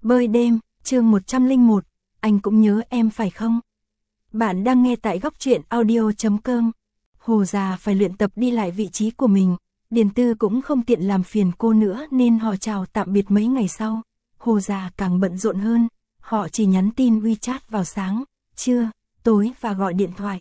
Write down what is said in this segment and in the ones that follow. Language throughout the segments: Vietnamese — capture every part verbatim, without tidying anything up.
Bơi đêm, chương một trăm lẻ một, anh cũng nhớ em phải không? Bạn đang nghe tại góc truyện audio chấm com. Hồ già phải luyện tập đi lại vị trí của mình, Điền Tư cũng không tiện làm phiền cô nữa nên họ chào tạm biệt mấy ngày sau. Hồ già càng bận rộn hơn, họ chỉ nhắn tin WeChat vào sáng, trưa, tối và gọi điện thoại.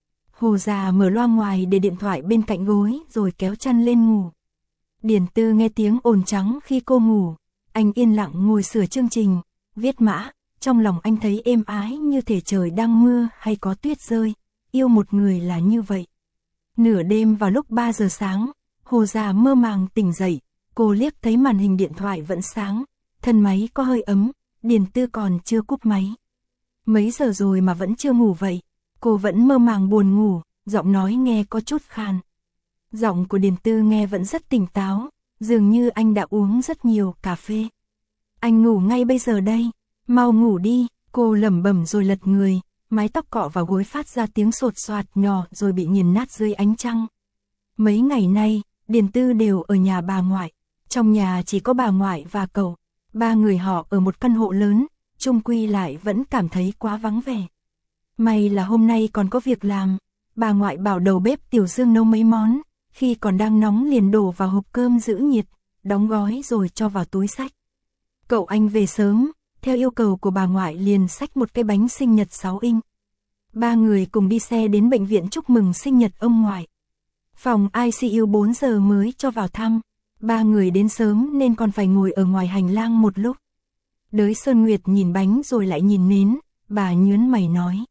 Hồ già mở loa ngoài để điện thoại bên cạnh gối rồi kéo chăn lên ngủ. Điền Tư nghe tiếng ồn trắng khi cô ngủ. Anh yên lặng ngồi sửa chương trình, viết mã, trong lòng anh thấy êm ái như thể trời đang mưa hay có tuyết rơi, yêu một người là như vậy. Nửa đêm vào lúc ba giờ sáng, Hồ già mơ màng tỉnh dậy, cô liếc thấy màn hình điện thoại vẫn sáng, thân máy có hơi ấm, Điền Tư còn chưa cúp máy. Mấy giờ rồi mà vẫn chưa ngủ vậy, cô vẫn mơ màng buồn ngủ, giọng nói nghe có chút khàn. Giọng của Điền Tư nghe vẫn rất tỉnh táo, dường như anh đã uống rất nhiều cà phê. Anh ngủ ngay bây giờ đây, mau ngủ đi, cô lẩm bẩm rồi lật người, mái tóc cọ vào gối phát ra tiếng sột soạt nhỏ rồi bị nghiền nát dưới ánh trăng. Mấy ngày nay, Điền Tư đều ở nhà bà ngoại, trong nhà chỉ có bà ngoại và cậu, ba người họ ở một căn hộ lớn, chung quy lại vẫn cảm thấy quá vắng vẻ. May là hôm nay còn có việc làm, bà ngoại bảo đầu bếp Tiểu Dương nấu mấy món. Khi còn đang nóng liền đổ vào hộp cơm giữ nhiệt, đóng gói rồi cho vào túi xách. Cậu anh về sớm, theo yêu cầu của bà ngoại liền xách một cái bánh sinh nhật sáu inch. Ba người cùng đi xe đến bệnh viện chúc mừng sinh nhật ông ngoại. Phòng i xê u bốn giờ mới cho vào thăm, ba người đến sớm nên còn phải ngồi ở ngoài hành lang một lúc. Đới Sơn Nguyệt nhìn bánh rồi lại nhìn nến, bà nhớn mày nói.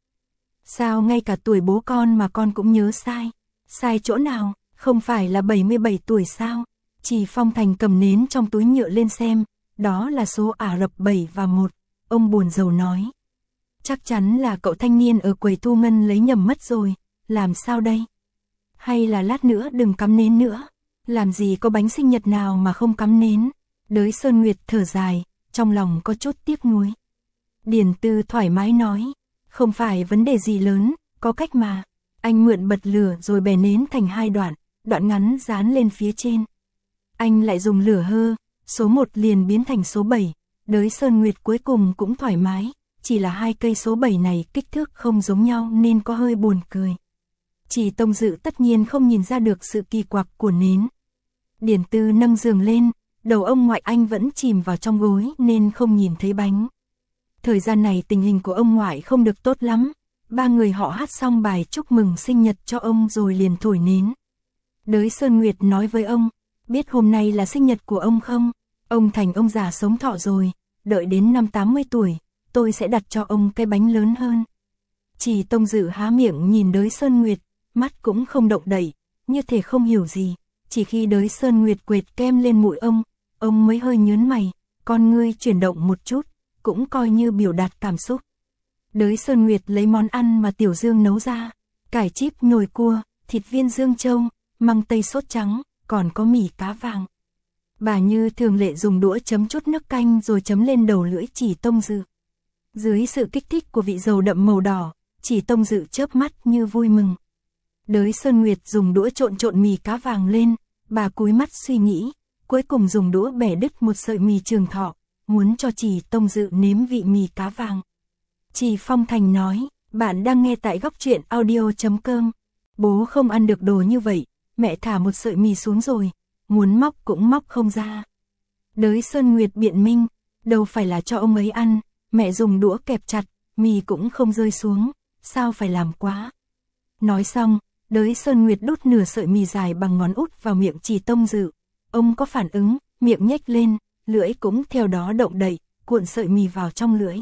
Sao ngay cả tuổi bố con mà con cũng nhớ sai, sai chỗ nào? Không phải là bảy mươi bảy tuổi sao? Chỉ Phong Thành cầm nến trong túi nhựa lên xem, đó là số Ả Rập bảy và một, ông buồn rầu nói. Chắc chắn là cậu thanh niên ở quầy thu ngân lấy nhầm mất rồi, làm sao đây? Hay là lát nữa đừng cắm nến nữa, làm gì có bánh sinh nhật nào mà không cắm nến? Đới Sơn Nguyệt thở dài, trong lòng có chút tiếc nuối. Điền Tư thoải mái nói, không phải vấn đề gì lớn, có cách mà. Anh mượn bật lửa rồi bẻ nến thành hai đoạn. Đoạn ngắn dán lên phía trên. Anh lại dùng lửa hơ, số một liền biến thành số bảy, Đới Sơn Nguyệt cuối cùng cũng thoải mái, chỉ là hai cây số bảy này kích thước không giống nhau nên có hơi buồn cười. Chỉ Tông Dự tất nhiên không nhìn ra được sự kỳ quặc của nến. Điền Tư nâng giường lên, đầu ông ngoại anh vẫn chìm vào trong gối nên không nhìn thấy bánh. Thời gian này tình hình của ông ngoại không được tốt lắm, ba người họ hát xong bài chúc mừng sinh nhật cho ông rồi liền thổi nến. Đới Sơn Nguyệt nói với ông, biết hôm nay là sinh nhật của ông không? Ông thành ông già sống thọ rồi, đợi đến năm tám mươi tuổi, tôi sẽ đặt cho ông cái bánh lớn hơn. Chỉ Tông Dự há miệng nhìn Đới Sơn Nguyệt, mắt cũng không động đậy, như thể không hiểu gì. Chỉ khi Đới Sơn Nguyệt quệt kem lên mũi ông, ông mới hơi nhớn mày, con ngươi chuyển động một chút, cũng coi như biểu đạt cảm xúc. Đới Sơn Nguyệt lấy món ăn mà Tiểu Dương nấu ra, cải chip nhồi cua, thịt viên dương châu, măng tây sốt trắng, còn có mì cá vàng. Bà như thường lệ dùng đũa chấm chút nước canh rồi chấm lên đầu lưỡi Chỉ Tông Dự. Dưới sự kích thích của vị dầu đậm màu đỏ, Chỉ Tông Dự chớp mắt như vui mừng. Đới Sơn Nguyệt dùng đũa trộn trộn mì cá vàng lên, bà cúi mắt suy nghĩ, cuối cùng dùng đũa bẻ đứt một sợi mì Trường Thọ, muốn cho Chỉ Tông Dự nếm vị mì cá vàng. Chỉ Phong Thành nói, bạn đang nghe tại góc truyện audio chấm com. Bố không ăn được đồ như vậy. Mẹ thả một sợi mì xuống rồi, muốn móc cũng móc không ra. Đới Sơn Nguyệt biện minh, đâu phải là cho ông ấy ăn, mẹ dùng đũa kẹp chặt, mì cũng không rơi xuống, sao phải làm quá. Nói xong, Đới Sơn Nguyệt đút nửa sợi mì dài bằng ngón út vào miệng Chỉ Tông Dự. Ông có phản ứng, miệng nhếch lên, lưỡi cũng theo đó động đậy, cuộn sợi mì vào trong lưỡi.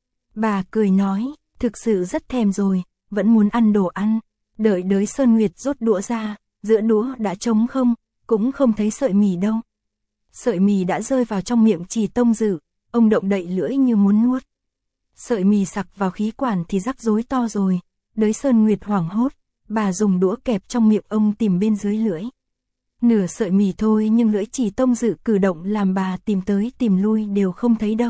Bà cười nói, thực sự rất thèm rồi, vẫn muốn ăn đồ ăn. Đợi Đới Sơn Nguyệt rút đũa ra, giữa đũa đã trống không, cũng không thấy sợi mì đâu. Sợi mì đã rơi vào trong miệng Chỉ Tông Dự, ông động đậy lưỡi như muốn nuốt. Sợi mì sặc vào khí quản thì rắc rối to rồi, Đới Sơn Nguyệt hoảng hốt, bà dùng đũa kẹp trong miệng ông tìm bên dưới lưỡi. Nửa sợi mì thôi nhưng lưỡi Chỉ Tông Dự cử động làm bà tìm tới tìm lui đều không thấy đâu.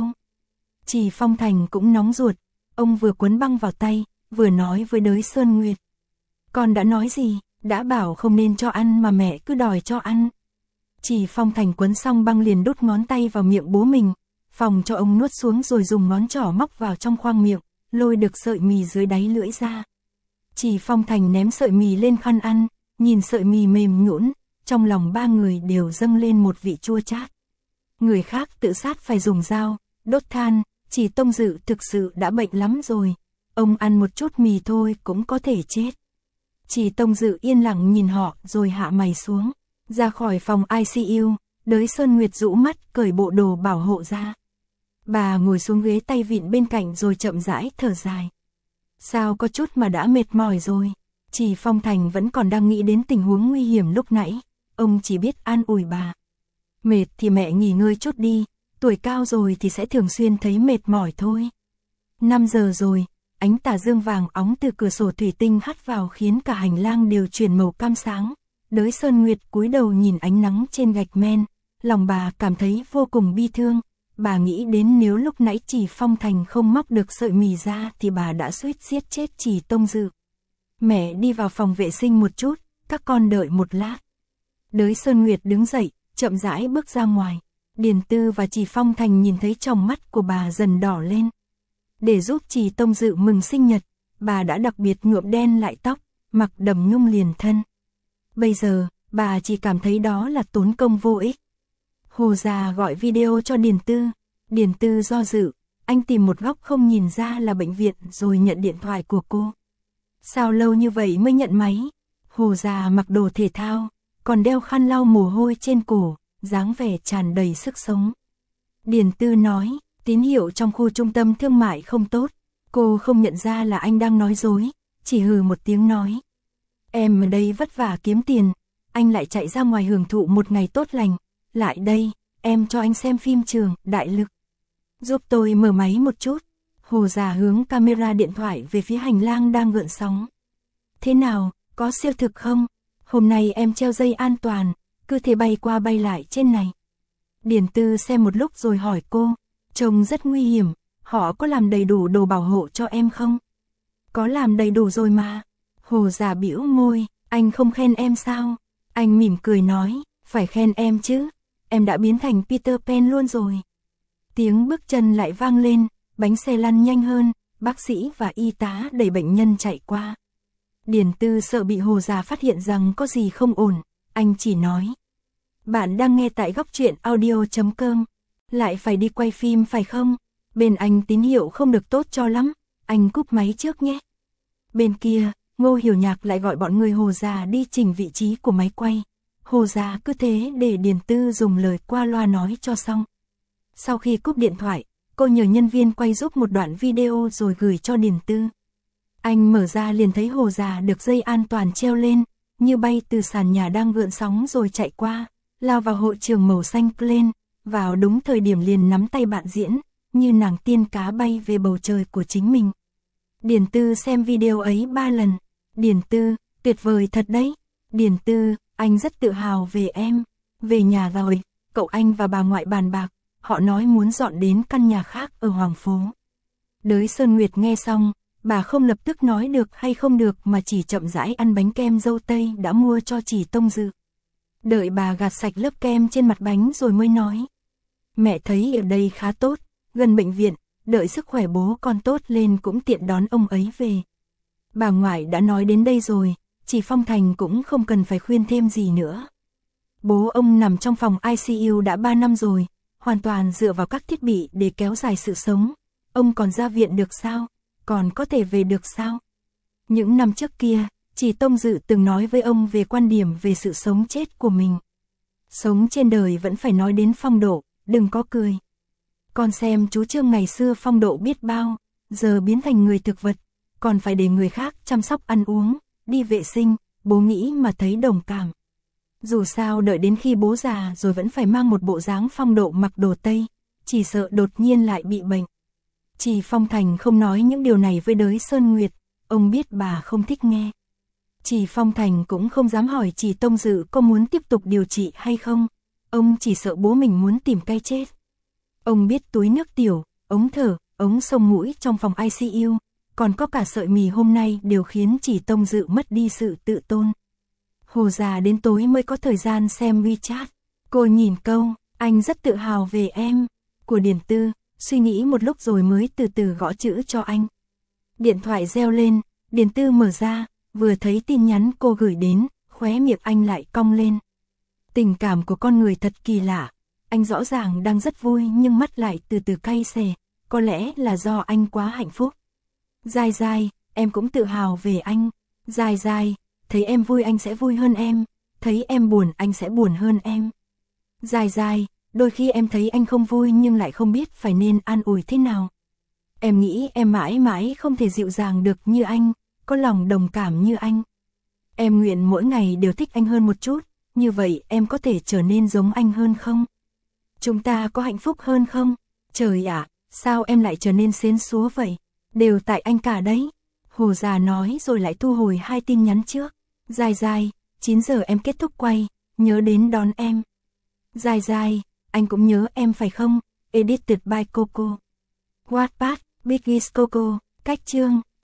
Chỉ Phong Thành cũng nóng ruột, ông vừa quấn băng vào tay, vừa nói với Đới Sơn Nguyệt. Con đã nói gì? Đã bảo không nên cho ăn mà mẹ cứ đòi cho ăn. Chỉ Phong Thành quấn xong băng liền đút ngón tay vào miệng bố mình, phòng cho ông nuốt xuống rồi dùng ngón trỏ móc vào trong khoang miệng, lôi được sợi mì dưới đáy lưỡi ra. Chỉ Phong Thành ném sợi mì lên khăn ăn, nhìn sợi mì mềm nhũn, trong lòng ba người đều dâng lên một vị chua chát. Người khác tự sát phải dùng dao, đốt than, Chỉ Tông Dự thực sự đã bệnh lắm rồi, ông ăn một chút mì thôi cũng có thể chết. Chỉ Tông Dự yên lặng nhìn họ rồi hạ mày xuống, ra khỏi phòng i xê u, Đới Sơn Nguyệt rũ mắt cởi bộ đồ bảo hộ ra. Bà ngồi xuống ghế tay vịn bên cạnh rồi chậm rãi thở dài. Sao có chút mà đã mệt mỏi rồi. Chỉ Phong Thành vẫn còn đang nghĩ đến tình huống nguy hiểm lúc nãy, ông chỉ biết an ủi bà. Mệt thì mẹ nghỉ ngơi chút đi, tuổi cao rồi thì sẽ thường xuyên thấy mệt mỏi thôi. năm giờ rồi, ánh tà dương vàng óng từ cửa sổ thủy tinh hắt vào khiến cả hành lang đều chuyển màu cam sáng. Đới Sơn Nguyệt cúi đầu nhìn ánh nắng trên gạch men, lòng bà cảm thấy vô cùng bi thương. Bà nghĩ đến nếu lúc nãy Chỉ Phong Thành không móc được sợi mì ra thì bà đã suýt giết chết Chỉ Tông Dự. Mẹ đi vào phòng vệ sinh một chút, các con đợi một lát. Đới Sơn Nguyệt đứng dậy, chậm rãi bước ra ngoài. Điền Tư và Chỉ Phong Thành nhìn thấy tròng mắt của bà dần đỏ lên. Để giúp Chỉ Tông Dự mừng sinh nhật, bà đã đặc biệt nhuộm đen lại tóc, mặc đầm nhung liền thân. Bây giờ, bà chỉ cảm thấy đó là tốn công vô ích. Hồ già gọi video cho Điền Tư. Điền Tư do dự, anh tìm một góc không nhìn ra là bệnh viện rồi nhận điện thoại của cô. Sao lâu như vậy mới nhận máy? Hồ già mặc đồ thể thao, còn đeo khăn lau mồ hôi trên cổ, dáng vẻ tràn đầy sức sống. Điền Tư nói, tín hiệu trong khu trung tâm thương mại không tốt. Cô không nhận ra là anh đang nói dối, chỉ hừ một tiếng nói. Em ở đây vất vả kiếm tiền, anh lại chạy ra ngoài hưởng thụ một ngày tốt lành. Lại đây, em cho anh xem phim trường, đại lực. Giúp tôi mở máy một chút. Hồ già hướng camera điện thoại về phía hành lang đang gợn sóng. Thế nào, có siêu thực không? Hôm nay em treo dây an toàn, cứ thế bay qua bay lại trên này. Điền Tư xem một lúc rồi hỏi cô, trông rất nguy hiểm, họ có làm đầy đủ đồ bảo hộ cho em không? Có làm đầy đủ rồi mà. Hồ già bĩu môi, anh không khen em sao? Anh mỉm cười nói, phải khen em chứ. Em đã biến thành Peter Pan luôn rồi. Tiếng bước chân lại vang lên, bánh xe lăn nhanh hơn, bác sĩ và y tá đẩy bệnh nhân chạy qua. Điền Tư sợ bị Hồ già phát hiện rằng có gì không ổn, anh chỉ nói. Bạn đang nghe tại góc truyện audio chấm com. Lại phải đi quay phim phải không? Bên anh tín hiệu không được tốt cho lắm, anh cúp máy trước nhé. Bên kia, Ngô Hiểu Nhạc lại gọi bọn người Hồ già đi chỉnh vị trí của máy quay. Hồ già cứ thế để Điền Tư dùng lời qua loa nói cho xong. Sau khi cúp điện thoại, cô nhờ nhân viên quay giúp một đoạn video rồi gửi cho Điền Tư. Anh mở ra liền thấy Hồ già được dây an toàn treo lên, như bay từ sàn nhà đang gợn sóng rồi chạy qua, lao vào hội trường màu xanh lên, vào đúng thời điểm liền nắm tay bạn diễn, như nàng tiên cá bay về bầu trời của chính mình. Điền Tư xem video ấy ba lần. Điền Tư, tuyệt vời thật đấy. Điền Tư, anh rất tự hào về em. Về nhà rồi, cậu anh và bà ngoại bàn bạc, họ nói muốn dọn đến căn nhà khác ở Hoàng Phố. Đới Sơn Nguyệt nghe xong, bà không lập tức nói được hay không được mà chỉ chậm rãi ăn bánh kem dâu tây đã mua cho Chỉ Tông Dự. Đợi bà gạt sạch lớp kem trên mặt bánh rồi mới nói. Mẹ thấy ở đây khá tốt, gần bệnh viện, đợi sức khỏe bố con tốt lên cũng tiện đón ông ấy về. Bà ngoại đã nói đến đây rồi, Chỉ Phong Thành cũng không cần phải khuyên thêm gì nữa. Bố ông nằm trong phòng i xê u đã ba năm rồi, hoàn toàn dựa vào các thiết bị để kéo dài sự sống. Ông còn ra viện được sao? Còn có thể về được sao? Những năm trước kia, Chỉ Tông Dự từng nói với ông về quan điểm về sự sống chết của mình. Sống trên đời vẫn phải nói đến phong độ, đừng có cười. Con xem chú Trương ngày xưa phong độ biết bao, giờ biến thành người thực vật, còn phải để người khác chăm sóc ăn uống, đi vệ sinh, bố nghĩ mà thấy đồng cảm. Dù sao đợi đến khi bố già rồi vẫn phải mang một bộ dáng phong độ mặc đồ Tây, chỉ sợ đột nhiên lại bị bệnh. Chỉ Phong Thành không nói những điều này với Đới Sơn Nguyệt, ông biết bà không thích nghe. Chỉ Phong Thành cũng không dám hỏi Chỉ Tông Dự có muốn tiếp tục điều trị hay không, ông chỉ sợ bố mình muốn tìm cái chết. Ông biết túi nước tiểu, ống thở, ống sông mũi trong phòng i xê u, còn có cả sợi mì hôm nay đều khiến Chỉ Tông Dự mất đi sự tự tôn. Hồ già đến tối mới có thời gian xem WeChat. Cô nhìn câu, anh rất tự hào về em. của Điền Tư, suy nghĩ một lúc rồi mới từ từ gõ chữ cho anh. Điện thoại reo lên, Điền Tư mở ra, vừa thấy tin nhắn cô gửi đến, khóe miệng anh lại cong lên. Tình cảm của con người thật kỳ lạ, anh rõ ràng đang rất vui nhưng mắt lại từ từ cay xè, có lẽ là do anh quá hạnh phúc. Dài dài, em cũng tự hào về anh. Dài dài, thấy em vui anh sẽ vui hơn em, thấy em buồn anh sẽ buồn hơn em. Dài dài, đôi khi em thấy anh không vui nhưng lại không biết phải nên an ủi thế nào. Em nghĩ em mãi mãi không thể dịu dàng được như anh, có lòng đồng cảm như anh. Em nguyện mỗi ngày đều thích anh hơn một chút, như vậy em có thể trở nên giống anh hơn không? Chúng ta có hạnh phúc hơn không? Trời ạ, sao em lại trở nên xến xúa vậy? Đều tại anh cả đấy. Hồ già nói rồi lại thu hồi hai tin nhắn trước. Dài dài, chín giờ em kết thúc quay, nhớ đến đón em. Dài dài, anh cũng nhớ em phải không? Edited by Coco. Wattpad, Biggest Coco, cách chương.